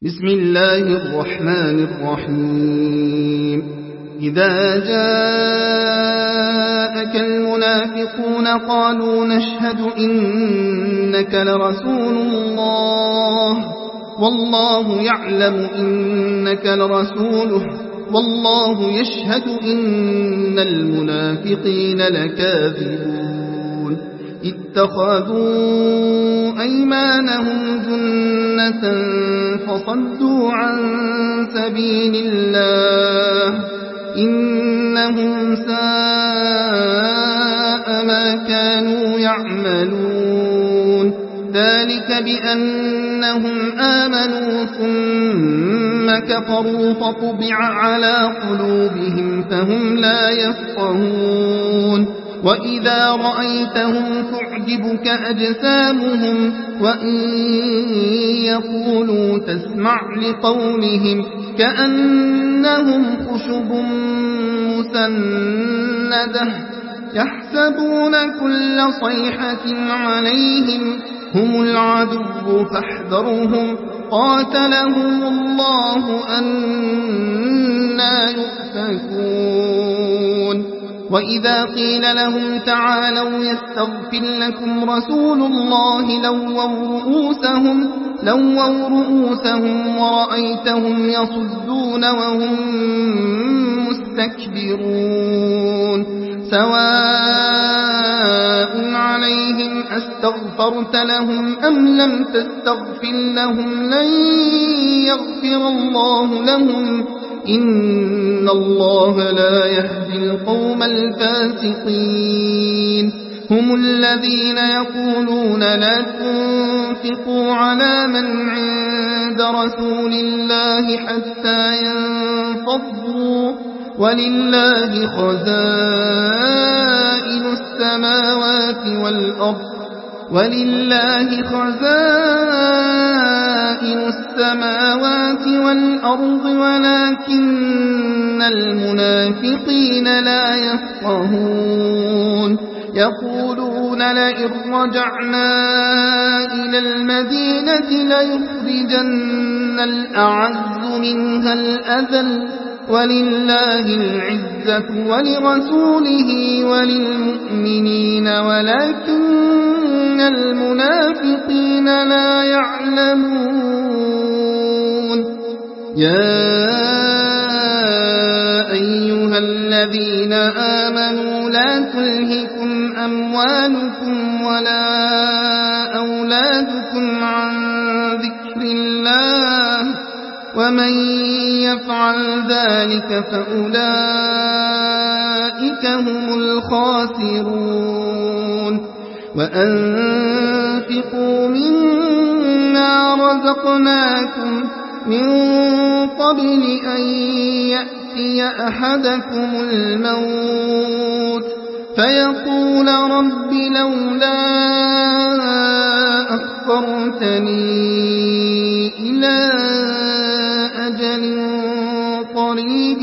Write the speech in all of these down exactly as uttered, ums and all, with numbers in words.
بسم الله الرحمن الرحيم إذا جاءك المنافقون قالوا نشهد إنك لرسول الله والله يعلم إنك لرسوله والله يشهد إن المنافقين لكاذبون اتخذوا أيمانهم جنة فصدوا عن سبيل الله إنهم ساء ما كانوا يعملون ذلك بأنهم آمنوا ثم كفروا فطبع على قلوبهم فهم لا يفقهون وإذا رأيتهم تعجبك أجسامهم وإن يقولوا تسمع لقولهم كأنهم خشب مسندة يحسبون كل صيحة عليهم هم العدو فاحذرهم قاتلهم الله أنى يؤفكون وإذا قيل لهم تعالوا يستغفر لكم رسول الله لووا رؤوسهم, لووا رؤوسهم ورأيتهم يصدون وهم مستكبرون سواء عليهم أستغفرت لهم أم لم تستغفر لهم لن يغفر الله لهم إن الله لا يهدي القوم الفاسقين هم الذين يقولون لا تنفقوا على من عند رسول الله حتى ينفضوا ولله خزائن السماوات والأرض ولله خزائن السماوات والأرض ولكن المنافقين لا يفقهون يقولون لئن رجعنا إلى المدينة ليخرجن الأعز منها الأذل ولله العزة ولرسوله وللمؤمنين ولكن المنافقين لا يعلمون يا أيها الذين آمنوا لا تلهكم أموالكم ولا أولادكم عن ذكر الله ومن يفعل ذلك فأولئك هم الخاسرون وأنفقوا مما رزقناكم من قبل أن يأتي أحدكم الموت فيقول رب لولا أخرتني إلى أجل قريب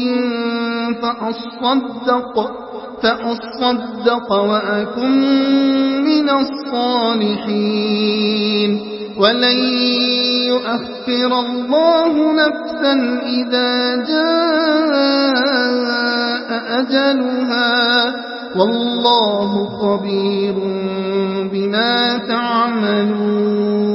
فأصدق, فأصدق وأكن من الصالحين ولن يؤخر الله نفسا إذا جاء أجلها والله خبير بما تعملون